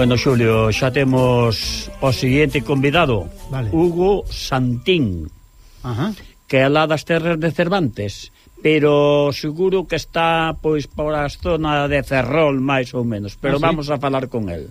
Bueno, Xulio, xa temos o seguinte convidado, vale. Hugo Santín, que é lá das terras de Cervantes, pero seguro que está pois por a zona de Ferrol, máis ou menos, pero vamos a falar con el.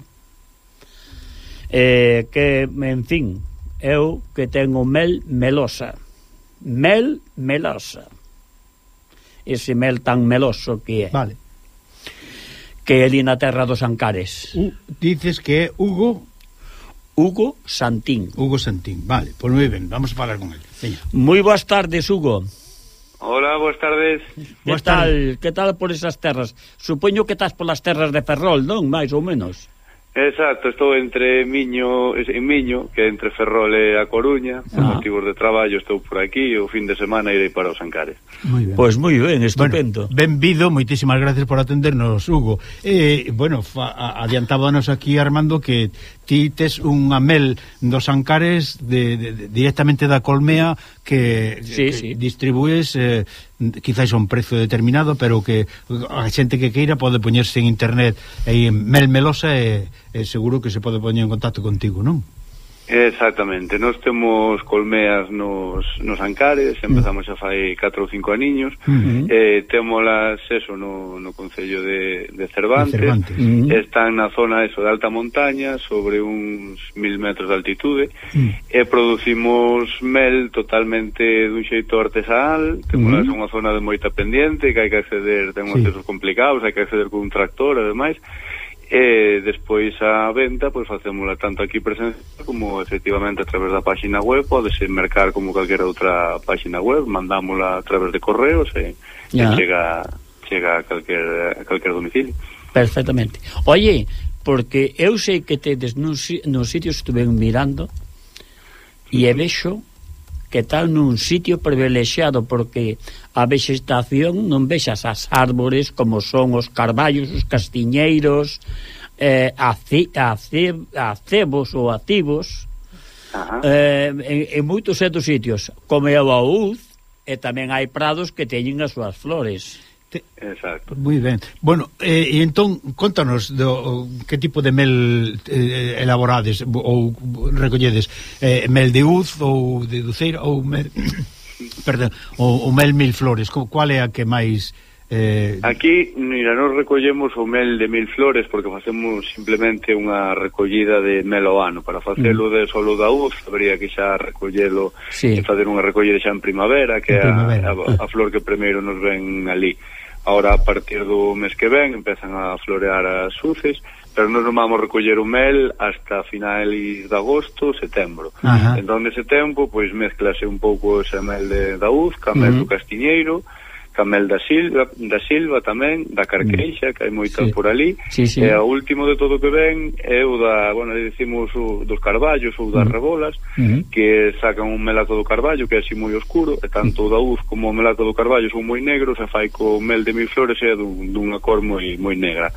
Que, en fin, eu que tengo mel melosa. Mel melosa. Ese mel tan meloso que é. Vale. Que é ali na terra dos Ancares. Dices que é Hugo Santín. Hugo Santín, vale, pois moi ben, vamos a falar con ele. Moi boas tardes, Hugo. Hola, boas tardes. Que tal por esas terras? Supoño que estás polas terras de Ferrol, non? Mais ou menos. Exacto, estou entre Miño, que é entre Ferrol e a Coruña, por motivos de traballo estou por aquí, e o fin de semana irei para os Ancares. Pois moi ben, estupendo. Bueno, benvido, moitísimas gracias por atendernos, Hugo. Bueno, adiantábanos aquí Armando que ti tes unha mel dos Ancares directamente da colmea que distribúes quizás a un prezo determinado, pero que a xente que queira pode poñerse en internet en mel melosa e seguro que se pode poñer en contacto contigo, non? Exactamente, nós temos colmeas nos Ancares, empezamos xa fai 4 ou 5 aniños, témolas eso no concello de Cervantes, están na zona eso de alta montaña, sobre uns 1000 metros de altitude, e producimos mel totalmente dun xeito artesanal, témolas unha zona de moita pendiente, que hai que acceder, ten uns accesos complicados, hai que acceder con un tractor, ademais, e despois a venta pois facémola tanto aquí presencial como efectivamente a través da página web, podese mercar como calquera outra página web, mandámola a través de correos e chega a calquer domicilio. Perfectamente. Oye, porque eu sei que tedes nos sitios estuve mirando e vexo que tal nun sitio privilexiado, porque a vexetación non vexas as árbores como son os carballos, os castiñeiros, acebos ou activos, en moitos outros sitios, como é o Aúz, e tamén hai prados que teñen as súas flores. Exacto. Moi ben. Bueno, e entón, contanos que tipo de mel elaborades ou recolledes, mel de uz ou de duceira ou mel perdón, ou mel mil flores, qual é a que máis Aquí, mira, nos recollemos o mel de 1000 flores porque facemos simplemente unha recollida de mel ao ano. Para facelo de solo da uz, habría que xa recollelo e facer unha recollida xa en primavera, que é a flor que primeiro nos ven ali. Ahora, a partir do mes que ven, empezan a florear as uces, pero non vamos recoller o mel hasta finais de agosto, setembro. Entón, nese tempo, pois, mezclase un pouco ese mel da uz, ca mel do castiñeiro, ca mel da silva tamén, da carqueixa, que hai moita por ali, e o último de todo que ven é o da, bueno, decimos dos carballos ou das rebolas, que sacan un melato do carballo que é así moi oscuro, e tanto o da uz como o melato do carballo son moi negros, e fai co mel de 1000 flores é dunha cor moi negra.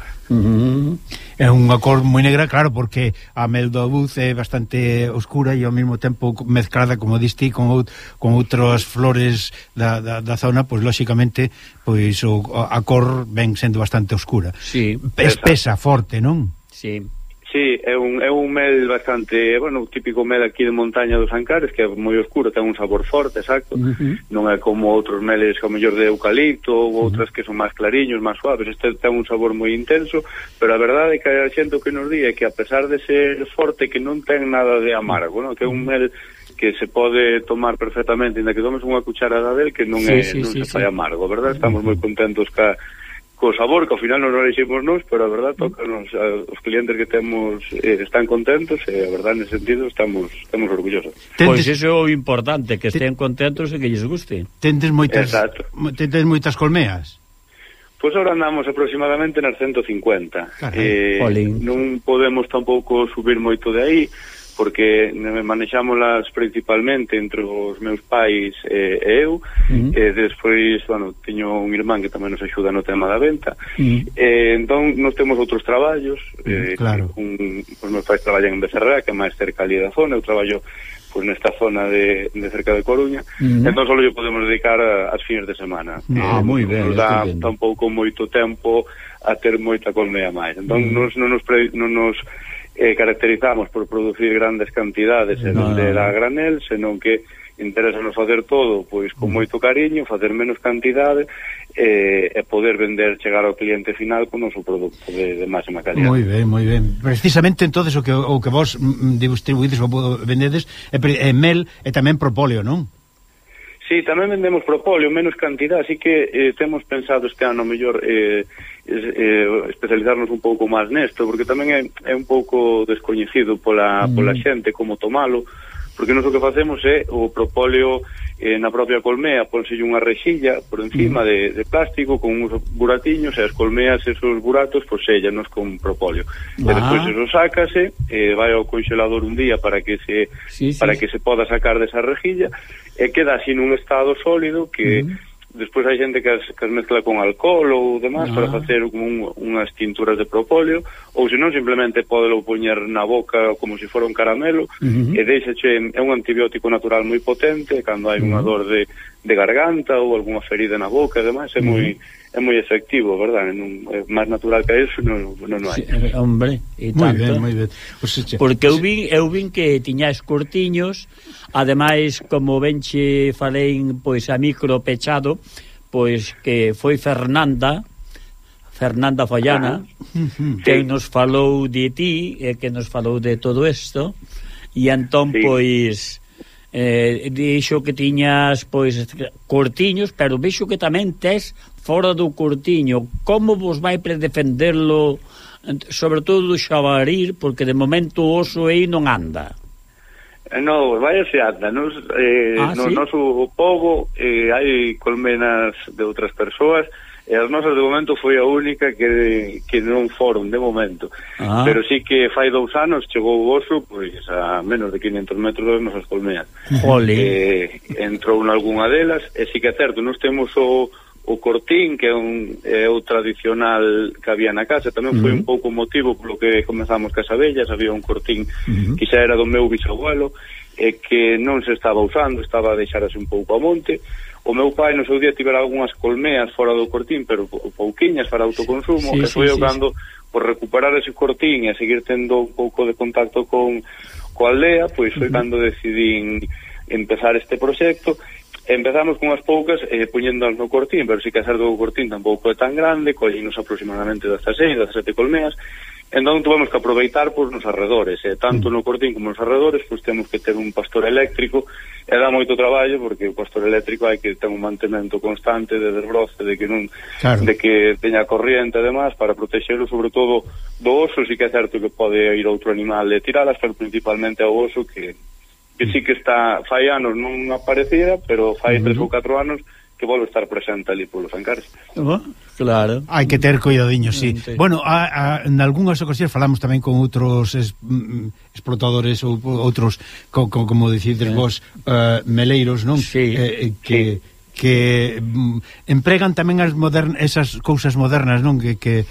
É unha cor moi negra, claro, porque a mel do abuz é bastante oscura e ao mesmo tempo mezclada, como diste, con outras flores da zona, pois lóxicamente pois a cor ven sendo bastante oscura. Espesa, forte, non? Sí, é un mel bastante, bueno, típico mel aquí de montaña dos Ancares, que é moi oscuro, ten un sabor forte, exacto. Non é como outros meles, como mellor de eucalipto ou outras que son máis clariños, máis suaves. Este ten un sabor moi intenso, pero a verdade é que a xente o que nos di é que a pesar de ser forte, que non ten nada de amargo, non? Que é un mel que se pode tomar perfectamente, inda que tomes unha cucharada del, que non se fai amargo, verdad? Estamos moi contentos co sabor, que ao final non o eliximos nós, pero a verdad tocanos, os clientes que temos están contentos e a verdad nese sentido estamos orgullosos. Pois iso é o importante, que estén contentos e que lles guste. Tendes moitas colmeas? Pois agora andamos aproximadamente nas 150. Non podemos tampouco subir moito de aí, porque manexámolas principalmente entre os meus pais e eu, e despois, bueno, teño un irmán que tamén nos axuda no tema da venta, entón nos temos outros traballos, os meus pais traballan en Becerra, que é máis cerca ali da zona, eu traballo pois nesta zona de cerca de Coruña, entón só lle podemos dedicar as fines de semana. Moi ben, nos dá tampouco moito tempo a ter moita colmea máis, entón non nos caracterizamos por producir grandes cantidades e vender a granel, senón que interesanos facer todo pois con moito cariño, facer menos cantidade e poder vender, chegar ao cliente final con o noso produto de máxima calidad. Moi ben, moi ben. Precisamente entonces o que vos distribuídes ou vendedes é mel e tamén propóleo, non? Sí, tamén vendemos propóleo, menos cantidad, así que temos pensado este ano mellor especializarnos un pouco máis nesto, porque tamén é un pouco descoñecido pola xente como tomalo, porque nós o que facemos é o propóleo na propia colmea, pónselle unha rexilla por encima de plástico con uns buratiños e as colmeas esos buratos pois sellanos con propóleo. E despois eso sácase, vai ao congelador un día para que se poda sacar desa rexilla e queda así nun estado sólido que despois hai xente que as mezcla con alcohol ou demás para facer unhas tinturas de propóleo, ou senón simplemente podelo poñer na boca como se fora un caramelo e deixache, é un antibiótico natural moi potente cando hai unha dor de garganta ou algunha ferida na boca e demás, é moi efectivo, verdad? É máis natural que eso non hai. Sí, hombre, e tanto. Moi ben. Porque eu vin que tiñais cortiños, ademais, como benche falei pois a micro pechado, pois que foi Fernanda Follana, que nos falou de ti e que nos falou de todo isto, e entón pois dixo que tiñas pois cortiños, pero vexo que tamén tes fora do cortiño. Como vos vai predefenderlo, sobre todo do xabarir, porque de momento o oso aí non anda? No, vaya se anda. No noso pobo hai colmenas de outras persoas e as nosas de momento foi a única que non foron de momento. Pero sí que fai 2 anos chegou o oso pois a menos de 500 metros das nosas colmenas. Entrou nalgúna delas e sí que é certo, nós temos o cortín, que é o tradicional que había na casa. Tamén foi un pouco motivo polo que comenzamos cas abellas. Había un cortín que xa era do meu bisabuelo e que non se estaba usando, estaba a deixarase un pouco a monte. O meu pai no seu día tivera algunhas colmeas fora do cortín, pero pouquiñas para autoconsumo, que foi cando por recuperar ese cortín e a seguir tendo un pouco de contacto coa aldea, pois foi cando decidín empezar este proxecto. Empezamos con as poucas poñéndolas no cortín, pero si que a ser do cortín tampouco é tan grande, collinos aproximadamente 16, 17 colmeas, entón tuvemos que aproveitar nos arredores, tanto no cortín como nos arredores, pois temos que ter un pastor eléctrico, e dá moito traballo, porque o pastor eléctrico hai que ter un mantemento constante de desbroce, de que teña corriente e demás, para protexelo sobre todo do oso. Si que é certo que pode ir outro animal e tiralas, pero principalmente ao oso que sí que está, fai anos non aparecida, pero fai 3 ou 4 anos que volve estar presente ali polos Ancares. Claro. Hai que ter cuidadiño, sí. Bueno, en algunhas ocasións falamos tamén con outros explotadores ou outros, como dicides vos, meleiros, non? Sí. Que empregan tamén esas cousas modernas, non? Que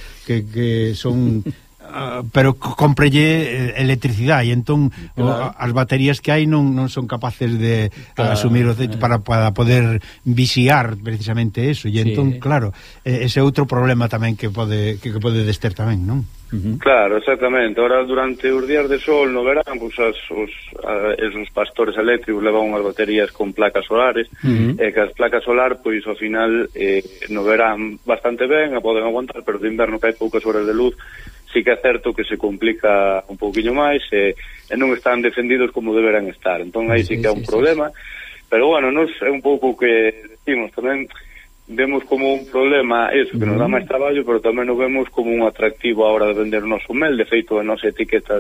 son pero comprelle electricidade e entón as baterías que hai non son capaces de asumir para poder vixiar precisamente eso, e entón claro, ese outro problema tamén que pode dester tamén, non? Claro, exactamente. Ahora durante os días de sol no verán, pues, esos pastores eléctricos levan unhas baterías con placas solares, e que as placas solar pois ao final no verán bastante ben, a poden aguantar, pero de inverno que hai poucas horas de luz sí que é certo que se complica un pouquiño máis e non están defendidos como deberán estar. Entón aí sí que é un problema, pero bueno, nos é un pouco que decimos tamén, vemos como un problema eso, que nos dá máis traballo, pero tamén o vemos como un atractivo a hora de vender o noso mel. De feito, a nosa etiqueta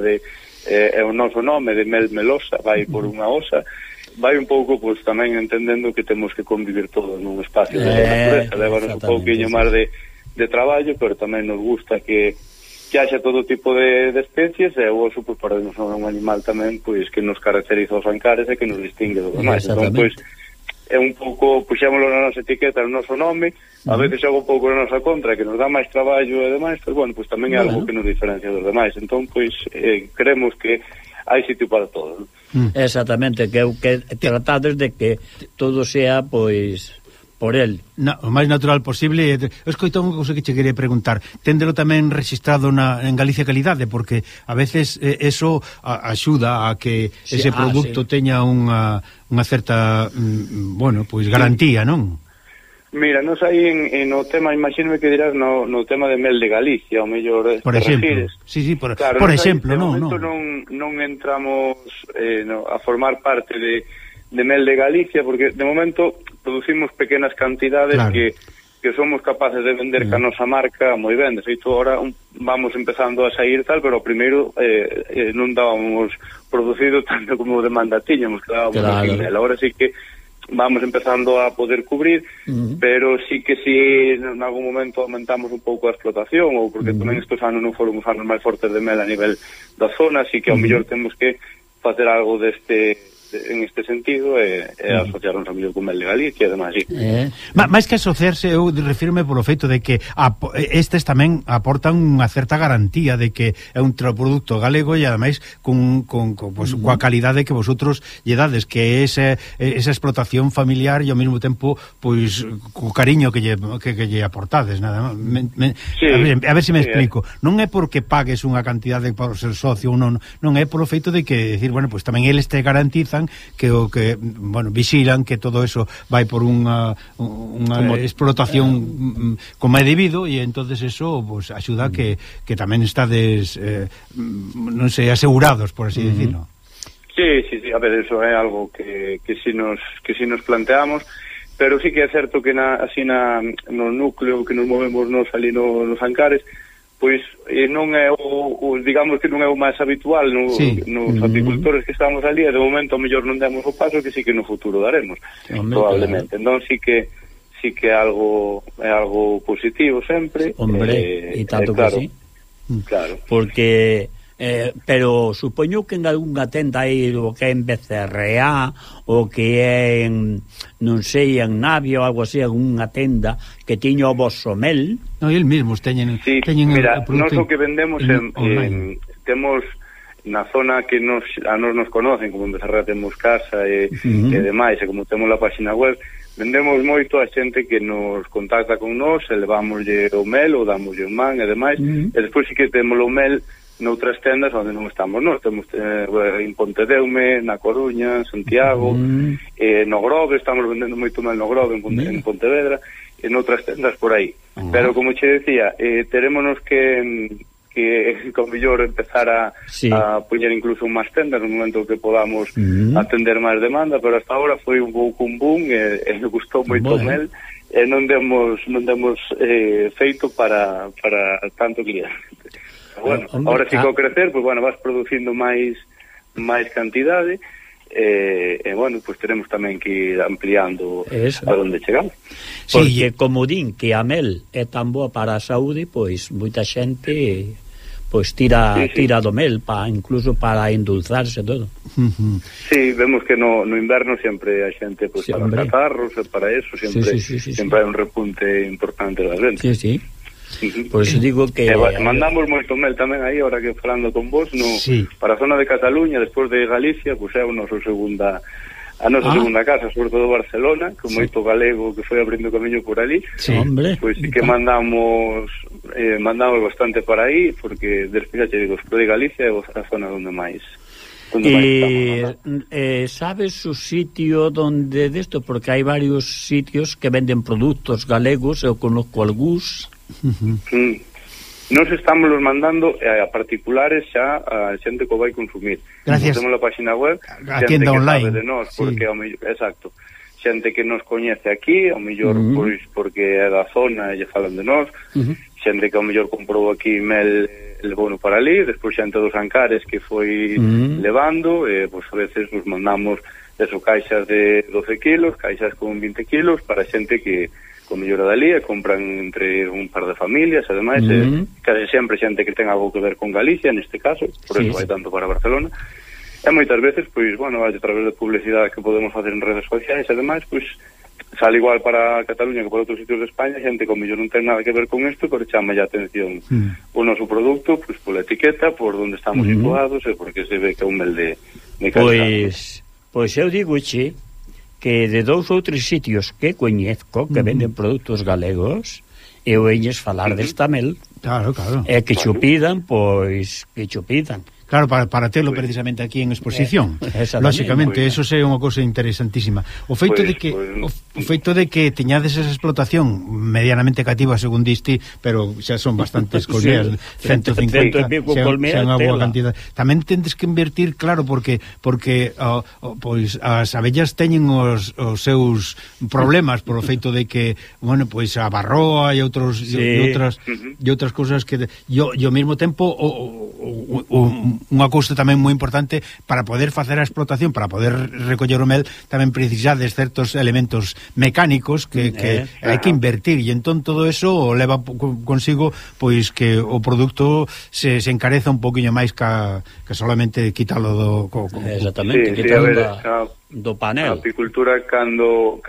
é o noso nome de mel melosa, vai por unha osa, vai un pouco pois tamén entendendo que temos que convivir todos nun espacio de natureza. Levanos un pouquinho máis de traballo, pero tamén nos gusta que haxa todo tipo de especies, e o oso, pois, para nos é un animal tamén pois que nos caracteriza os Ancares e que nos distingue dos demais. Entón, pois, é un pouco, puxémoslo na nosa etiqueta, no noso nome, a veces xoga un pouco na nosa contra, que nos dá máis traballo e demais, pero bueno, pois tamén é algo que nos diferencia dos demais. Entón, pois, creemos que hai sitio para todo. Exactamente, que tratades de que todo sea, pois por el. O máis natural posible. Escoito unha cousa que che quería preguntar. Téndelo tamén registrado en Galicia Calidade, porque a veces eso axuda a que ese producto teña unha certa, bueno, pois garantía, non? Mira, nos aí no tema, imagíname que dirás no tema de mel de Galicia, o mellor por exemplo, claro, por exemplo, non entramos a formar parte de mel de Galicia, porque de momento producimos pequenas cantidades, claro, que somos capaces de vender ca nosa marca moi ben. De feito, ahora vamos empezando a sair tal, pero primeiro non dábamos producido tanto como demanda tiñamos, que dábamos aquí mel. Ahora sí que vamos empezando a poder cubrir, pero sí que si en algún momento aumentamos un pouco a explotación, ou porque tamén estes anos non foron os anos máis fortes de mel a nivel da zona, así que ao mellor temos que facer algo en este sentido asociarnos a mellor con mel de Galicia e demais, sí. Máis que asociarse, eu refírome polo feito de que estes tamén aportan unha certa garantía de que é un produto galego e ademais coa calidade que vosotros lle dades, que esa explotación familiar e ao mesmo tempo pois co cariño que lle aportades, nada. A ver se me explico. Non é porque pagues unha cantidade por ser socio, non é polo feito de que decir, bueno, pois tamén eles te garantizan que vixilan que todo eso vai por unha explotación como é debido, e entonces eso pues axuda que tamén estades non sei, asegurados, por así decirlo. Sí, a ver, eso é algo que si nos planteamos, pero sí que é certo que no núcleo que nos movemos nos ali nos Ancares, pois non é digamos que non é o máis habitual nos apicultores que estamos ali, e de momento ao mellor non demos o paso que sí que no futuro daremos, probablemente. Entón sí que é algo positivo sempre. E tanto claro, que sí. Claro. Porque pero supoño que en algunha tenda aí o que é en BCRA ou que é en, non sei, en Navia ou algo así, algunha tenda que tiña o vosso mel. Non, el mesmos teñen mira, nós o que vendemos temos na zona que a nos conocen, como en BCRA temos casa e demais, e como temos a página web, vendemos moito a xente que nos contacta con nós, e levamoslle o mel ou damoslle o man e demais, e despois sí que temos o mel noutras tendas onde non estamos nós. Temos en Pontedeume, na Coruña, en Santiago, no Grove, estamos vendendo moito mel no Grove, en Pontevedra, e noutras tendas por aí. Pero como che decía, terémonos que con mellor empezar a poñer incluso máis tendas no momento que podamos atender máis demanda, pero hasta ahora foi un pouco un boom, e gustou moito mel, e non demos feito para tanto cliente. Bueno, ahora sí que ao crecer, pues bueno, vas producindo máis cantidade, e bueno, pues teremos tamén que ir ampliando a donde chegamos. Porque como din que a mel é tan boa para a saúde, pois moita xente pois tira do mel incluso para endulzarse todo. Sí, vemos que no inverno sempre a xente pues, para os catarros e para eso sempre hai un repunte importante das ventas. Sí. Por eso digo que mandamos moito mel tamén aí, ahora que falando con vos, para a zona de Cataluña, despois de Galicia, pois é a nosa segunda casa, sobre todo Barcelona, con moito galego que foi abrindo camiño por ali. Pois sí que mandamos bastante para aí, porque despois, digo, despois de Galicia é a zona onde máis sabes o sitio donde desto, porque hai varios sitios que venden produtos galegos, eu conozco algúns. Nos estamos los mandando a particulares xa a xente que vai consumir. Gracias. Temos a página web, a tienda online, de nós, porque exacto, xente que nos coñece aquí, ao mellor pois porque é da zona e lle falan de nós, xente que ao mellor comprou aquí mel levouno para ali, despois xente dos Ancares que foi levando, pois a veces nos mandamos caixas de 12 kilos, caixas con 20 kilos para xente que con mellor dali e compran entre un par de familias, ademais, case sempre xente que ten algo que ver con Galicia, neste caso, por eso vai tanto para Barcelona, e moitas veces, pois, bueno, a través de publicidade que podemos facer en redes sociais, ademais, pois, sale igual para Cataluña que para outros sitios de España, xente con mellor non ten nada que ver con isto, pero chama a atención o noso produto, pois, pola etiqueta, por onde estamos situados, e porque se ve que é un mel de calidad. Pois eu digo, che, que de 2 ou 3 sitios que coñezco que venden produtos galegos, eu veñes falar desta mel. Claro. E que cho pidan, pois que cho pidan. Claro, para telo precisamente aquí en exposición. Lógicamente, eso é unha cousa interesantísima. O feito de que o feito de que teñades esa explotación medianamente cativa, según diste, pero xa son bastantes colmeas, 150, xa unha boa cantidad. Tamén tendes que invertir, claro, porque pois as abellas teñen os seus problemas por o feito de que, bueno, pois a barroa e outras cousas que e ao mesmo tempo unha cousa tamén moi importante para poder facer a explotación, para poder recoller o mel, tamén precisades certos elementos mecánicos que hai que invertir, e entón todo eso leva consigo pois que o produto se encareza un poquinho máis que solamente quítalo do exactamente, quítalo do panel. A apicultura cando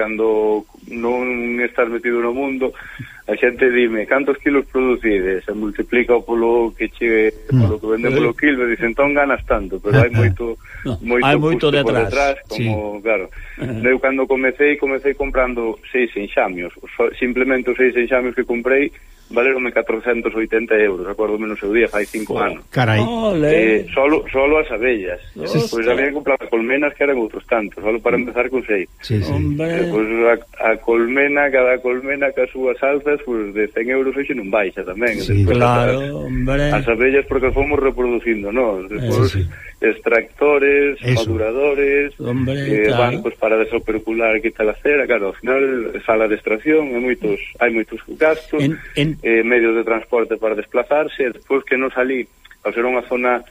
non estás metido no mundo, a xente dime cantos kilos producides, se multiplica polo que polo que vende polo kilo, e dicen entón ganas tanto, pero hai moito detrás, como, claro. Eu cando comecei comprando 6 enxamios, simplemente os 6 enxamios que comprei valeronme 480 euros, acordo menos seu día, fai 5 anos. Carai. Solo as abellas. Pois había que comprar colmenas que eran outros tantos, solo para empezar con 6. Pois a colmena, cada colmena que as súas alzas, pois de 100 euros hoxe non baixa tamén. Claro, hombre. As abellas porque fomos reproducindo, non? Despois extractores, maduradores, bancos para desopercular e quitar a cera, claro, ao final sala de extracción, hai moitos gastos, medios de transporte para desplazarse, e despois que non salí, ao ser unha zona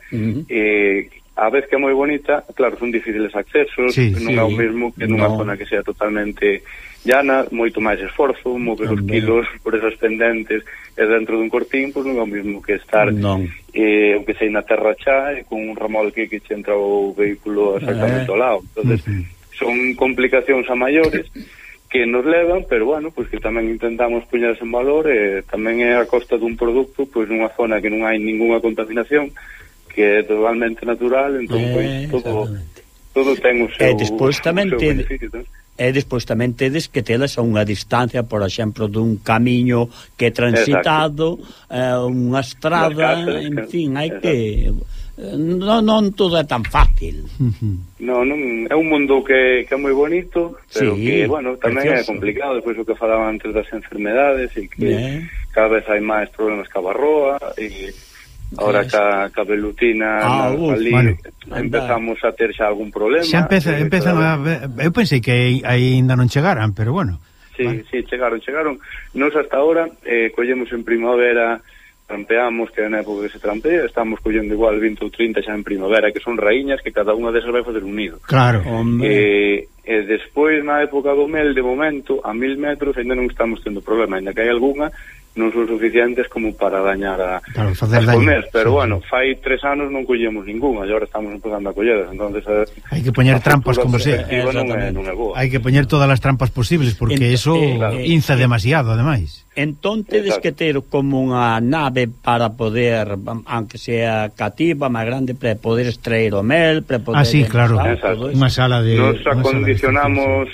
a vez que é moi bonita, claro, son difíciles accesos, non é o mesmo que nunha zona que sea totalmente llana, moito máis esforzo, mover os kilos por esas pendentes e dentro dun cortín, pois non é o mesmo que estar o que sei na terra xa e con un remolque que che entra o vehículo exactamente ao lado. Entonces, son complicacións a maiores que nos levan, pero bueno, pois que tamén intentamos poñerse en valor, e tamén é a costa dun produto, pois nunha zona que non hai ningunha contaminación, que é totalmente natural, entón pois todo ten o seu beneficio. E despois tamén tedes que telas a unha distancia, por exemplo, dun camiño que é transitado, unha estrada, en fin, hai que... Non todo é tan fácil. Non, é un mundo que é moi bonito, pero que, bueno, tamén é complicado, despois o que falaba antes das enfermedades, e que cada vez hai máis problemas ca barroa, e ahora ca velutina empezamos a ter xa algún problema. Xa empezan a... Eu pensei que ainda non chegaran, pero bueno. Sí, chegaron. Nos hasta ahora collemos en primavera, trampeamos, que é na época que se trampea, estamos collendo igual 20 ou 30 xa en primavera, que son raíñas que cada unha desas vai fazer un nido. Claro. E despois na época do mel, de momento, a 1000 metros ainda non estamos tendo problema, ainda que hai algunha, non son suficientes como para dañar as colmeas, pero bueno, fai 3 anos non collemos ninguna, e agora estamos empezando a colleras, entonces hai que poñer trampas como sea, hai que poñer todas as trampas posibles, porque eso inza demasiado, ademais. Entón tedes que ter como unha nave para poder, aunque sea cativa, máis grande, para poder extraer o mel, para poder... sí, claro, unha sala de... Nos acondicionamos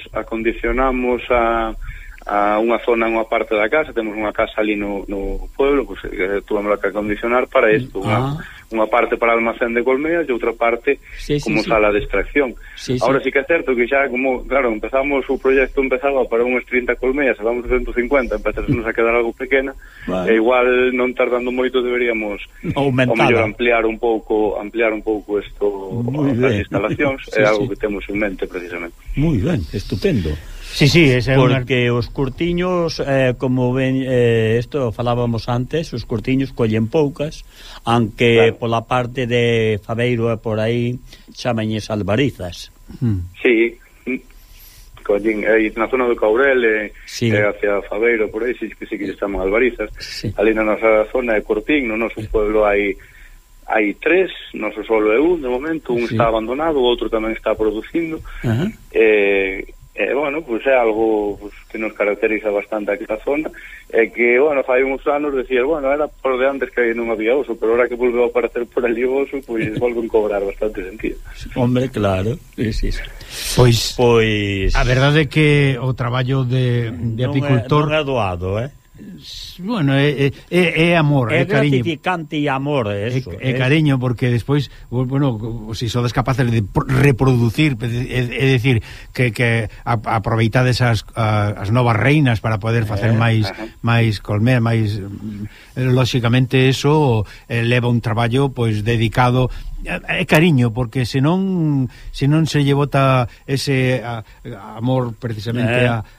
a unha zona, unha parte da casa, temos unha casa ali no pueblo, pues, tuvamos que acondicionar para isto, unha parte para almacén de colmeas e outra parte como sala de extracción. Ahora sí que é certo que xa, como, claro, empezamos, o proxecto empezaba para unhas 30 colmeas, vamos a 150, empezamos a quedar algo pequena, e igual non tardando moito deberíamos ao mellor ampliar un pouco isto, as instalacións, é algo que temos en mente precisamente. Moi ben, estupendo. Sí, porque os curtiños, como ven, isto falábamos antes, os curtiños collen poucas, aunque pola parte de Faveiro e por aí chamañes albarizas. Sí, collen aí na zona do Caurel e hacia Faveiro, por aí sí que se chaman albarizas. Ali na nosa zona de Cortín, no noso pueblo hai 3, noso solo é un de momento, un está abandonado, o outro tamén está producindo. Bueno, pues é algo pues, que nos caracteriza bastante aquí na zona, é que, bueno, fai uns anos decías, bueno, era por de antes que non había oso, pero ahora que volveu a aparecer por ali o oso, pois volven cobrar bastante sentido. Hombre, claro, sí. Pois a verdade é que o traballo de apicultor non é doado, bueno, é amor, é cariño, gratificante e amor, eso, é cariño, porque despois, bueno, se sodes capaces de reproducir, é dicir que aproveitades as novas reinas para poder facer máis colmea, máis lóxicamente eso leva un traballo pois dedicado, é cariño, porque senón se lle bota ese amor precisamente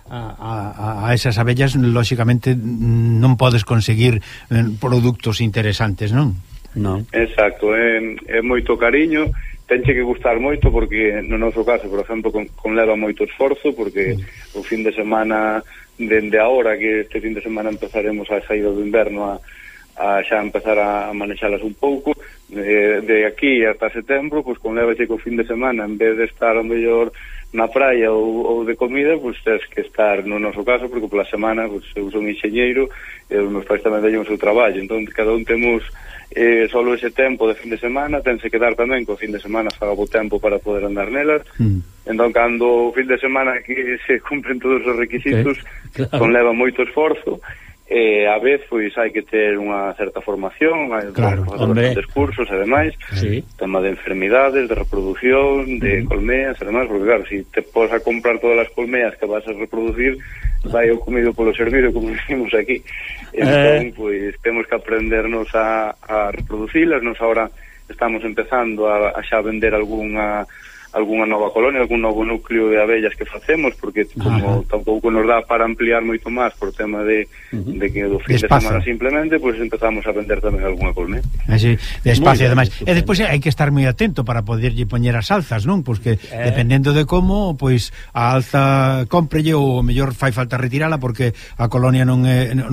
a esas abellas, lóxicamente non podes conseguir produtos interesantes, non? Non. Exacto, é moito cariño, tenche que gustar moito, porque no noso caso, por exemplo, conleva moito esforzo, porque o fin de semana, dende agora que este fin de semana empezaremos a saída do inverno a xa empezar a manexalas un pouco, de aquí hasta setembro, pois conlévache que o fin de semana, en vez de estar ao mellor na praia ou de comida, pois tens que estar, no noso caso, porque pola semana, pois eu son enxeñeiro, e os meus pais tamén veñen o seu traballo, entón cada un temos solo ese tempo de fin de semana, tense que dar tamén que o fin de semana faga bo tempo para poder andar nelas, entón cando o fin de semana que se cumplen todos os requisitos, conleva moito esforzo, a vez pois hai que ter unha certa formación, hai bastantes cursos e demais, tema de enfermidades, de reproducción, de colmeas e demais, porque claro, se te pos a comprar todas as colmeas que vas a reproducir, vai o comido polo servido, como decimos aquí. Entón, pois temos que aprendernos a reproducilas. Nos ahora estamos empezando a xa vender algunha nova colonia, algún novo núcleo de abellas que facemos, porque como tampouco nos dá para ampliar moito máis por tema de que do fin de semana simplemente, pois empezamos a vender tamén algunha colmea. Así, de espacio, ademais. E despois hai que estar moi atento para poderlle poñer as alzas, non? Pois que dependendo de como, pois a alza cómprelle ou mellor fai falta retirala porque a colonia non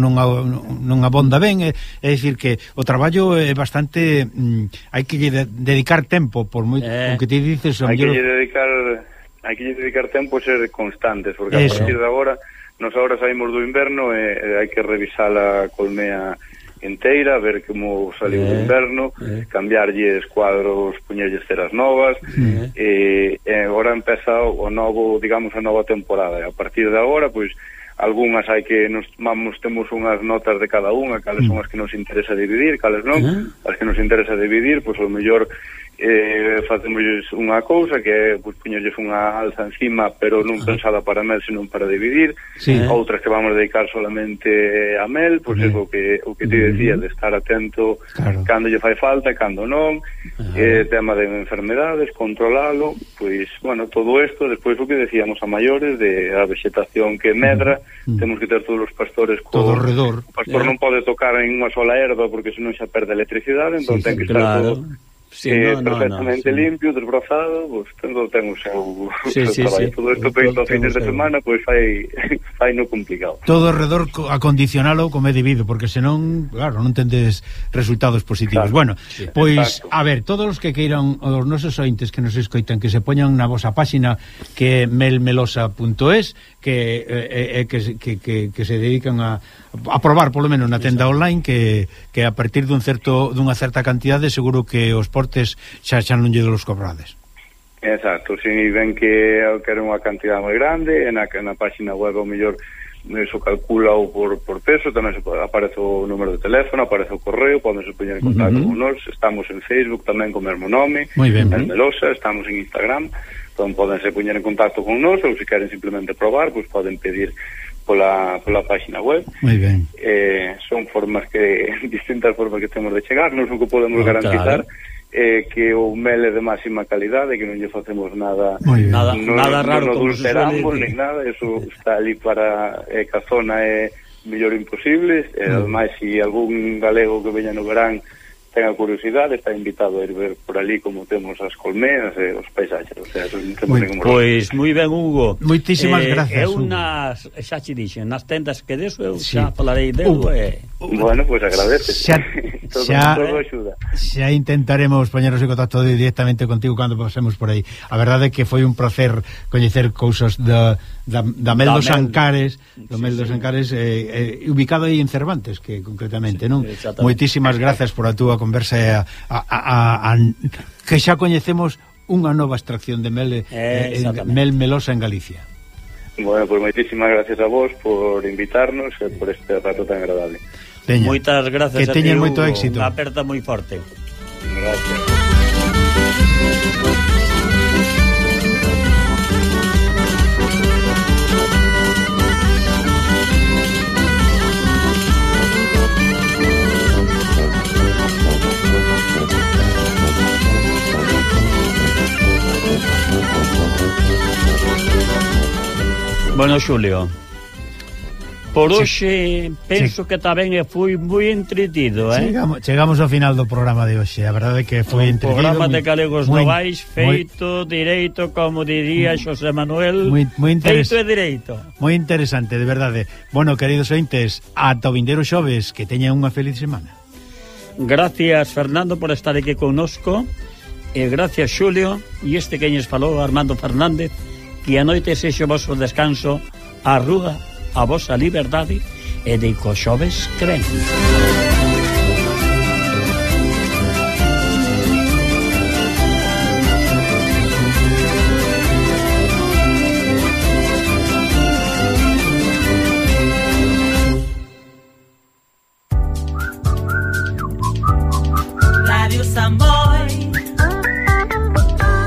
abonda ben, é dicir que o traballo é bastante hai que dedicar tempo, por moi o que ti dices, hai que dedicar tempo e ser constantes, porque a partir de agora nos agora saímos do inverno e hai que revisar a colmea inteira, ver como saliu do inverno, cambiarlle escuadros, poñerlle ceras novas, e agora empeza o novo, digamos, a nova temporada, e a partir de agora, pois algunhas hai que temos unhas notas de cada unha, cales son as que nos interesa dividir, cales non, as que nos interesa dividir, pois o mellor facemos unha cousa que é pues, poñerlles unha alza encima, pero non pensada para mel, senón para dividir, outras que vamos a dedicar solamente a mel, pois é o que te decía, de estar atento cando lle fai falta e cando non, tema de enfermedades, controlalo, pois, bueno, todo isto, despois o que decíamos a maiores, de a vegetación que medra, temos que ter todos os pastores todo alrededor. O pastor non pode tocar en unha sola herba porque senón xa perde electricidade, entón ten que estar todo perfectamente limpio, desbrozado, pues todo ten o seu traballo. Todo isto feito a fines de semana, pois fai no complicado. Todo alrededor acondicionalo como é debido, porque senón, claro, non tendes resultados positivos. Bueno, pois, a ver, todos os que queiran, os nosos ointes que nos escoitan, que se poñan na vosa páxina, que é melmelosa.es, que se dedican a probar, polo menos na tenda online, que a partir dunha certa cantidade seguro que os portes xa non lle los cobrades. Exacto, si ven que era unha cantidad moi grande, na página web o mellor eso calcula ou por peso, tamén aparece o número de teléfono, aparece o correo, poden se poñer en contacto con nós, estamos en Facebook tamén co mesmo nome, Melmelosa, estamos en Instagram, entón podense poñer en contacto con nós, ou se queren simplemente probar, pois poden pedir pola página web. Moi ben. Son distintas formas que temos de chegar, non son que podemos garantizar que o mel é de máxima calidade, que non lle facemos nada raro, non adulteramos nin nada, eso está ali para que a zona é mellor imposible, e ademais se algún galego que veña no verán tenga curiosidade, está invitado a ir ver por ali como temos as colmeas e os paisaxes, o sea, non temos ningún problema. Pois moi ben, Hugo. Moitísimas gracias, Hugo. Xa che dixen, nas tendas que deso eu xa falarei de Hugo. Bueno, pois agradece. todo axuda. Xa intentaremos poñernos en contacto directamente contigo cando pasemos por aí. A verdade é que foi un placer coñecer cousas da Mel dos Ancares, do Mel dos Ancares, ubicado aí en Cervantes, que concretamente, non? Moitísimas grazas por a túa conversa que xa coñecemos unha nova extracción de mel mel melosa en Galicia. Bueno, pues moitísimas gracias a vos por invitarnos e por este rato tan agradable. Teña. Moitas gracias que a ti, teñen moito éxito. Unha aperta moi forte. Gracias. Bueno, Xulio, por hoxe penso que tamén fui moi entretido, Chegamos ao final do programa de hoxe. A verdade é que foi entretido. Programa de Galegos Novais feito direito, como diría Xosé Manuel, feito e direito. Moi interesante, de verdade. Bueno, queridos ointes, ata o vindeiro xoves, que teñan unha feliz semana. Gracias, Fernando, por estar aquí connosco, e gracias, Xulio, e este que nos falou, Armando Fernández. Que a noite sexe o vosso descanso, a rúa, a vosa liberdade, e de co xoves creen. Radio Samboy.